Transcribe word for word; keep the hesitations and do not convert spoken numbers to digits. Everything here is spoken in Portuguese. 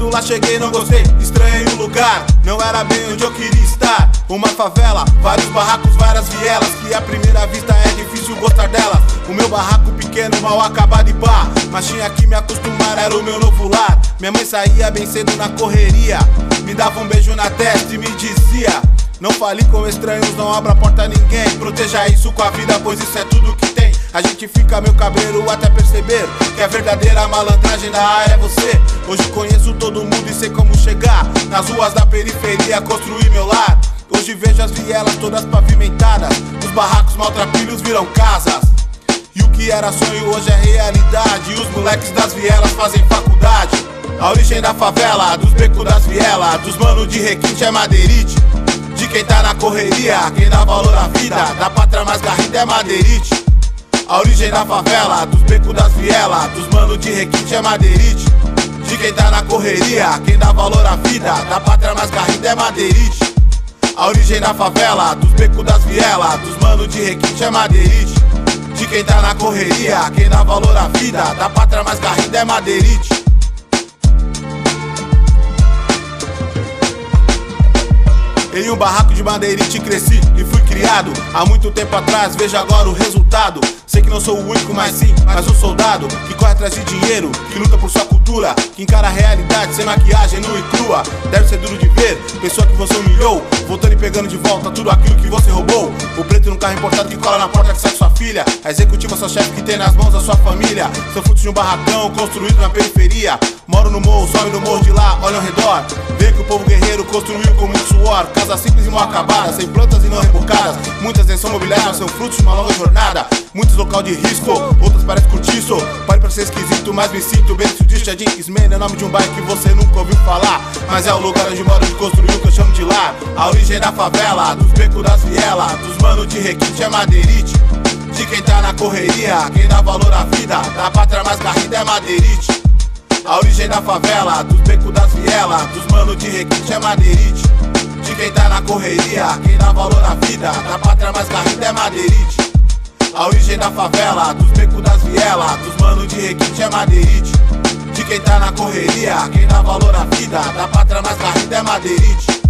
Quando lá cheguei não gostei, estranhei o lugar, não era bem onde eu queria estar. Uma favela, vários barracos, várias vielas, que à primeira vista é difícil gostar delas. O meu barraco pequeno, mal acabado e pá, mas tinha que me acostumar, era o meu novo lar. Minha mãe saía bem cedo na correria, me dava um beijo na testa e me dizia: não fale com estranhos, não abra a porta a ninguém. Proteja isso com a vida, pois isso é tudo que tem. A gente fica meio cabreiro até perceber que a verdadeira malandragem da área é você. Hoje conheço todo mundo e sei como chegar nas ruas da periferia, construir meu lar. Hoje vejo as vielas todas pavimentadas, os barracos maltrapilhos viram casas. E o que era sonho hoje é realidade, os moleques das vielas fazem faculdade. A origem da favela, dos becos das vielas, dos manos de requinte é madeirite. De quem tá na correria, quem dá valor à vida, da pátria mais garrida é madeirite. A origem da favela, dos becos das vielas, dos manos de requinte é madeirite. De quem tá na correria, quem dá valor à vida, da pátria mais garrida é madeirite. A origem da favela, dos becos das vielas, dos manos de requinte é madeirite. De quem tá na correria, quem dá valor à vida, da pátria mais garrida é madeirite. Em um barraco de madeirite cresci e fui criado há muito tempo atrás, veja agora o resultado. Sei que não sou o único, mas sim, mas um soldado que corre atrás de dinheiro, que luta por sua cultura, que encara a realidade sem maquiagem, nua e crua. Deve ser duro de ver, pessoa que você humilhou, voltando e pegando de volta tudo aquilo que você roubou. O preto num carro importado que cola na porta que sai sua filha, a executiva sua chefe que tem nas mãos a sua família. Sou fruto de um barracão construído na periferia, moro no morro, sobe no morro de lá, olha ao redor, vê que o povo guerreiro construiu com muito suor. Casa simples e mal acabada, sem plantas e não rebocadas. Muitas nem são mobiliárias, mas são frutos de uma longa jornada. Muitos local de risco, outras parecem curtiço. Pare pra ser esquisito, mas me sinto bem se o diz Jardim Ismênia é nome de um bairro que você nunca ouviu falar, mas é o lugar onde moro e construiu o que eu chamo de lar. A origem da favela, dos becos das vielas, dos manos de requinte é madeirite. De quem tá na correria, quem dá valor à vida, da pátria mais garrida é madeirite. A origem da favela, dos becos das vielas, dos manos de requinte é madeirite. De quem tá na correria, quem dá valor à vida, da pátria mais garrida é madeirite. A origem da favela, dos becos das vielas, dos manos de requinte é madeirite. De quem tá na correria, quem dá valor à vida, da pátria mais garrida é madeirite.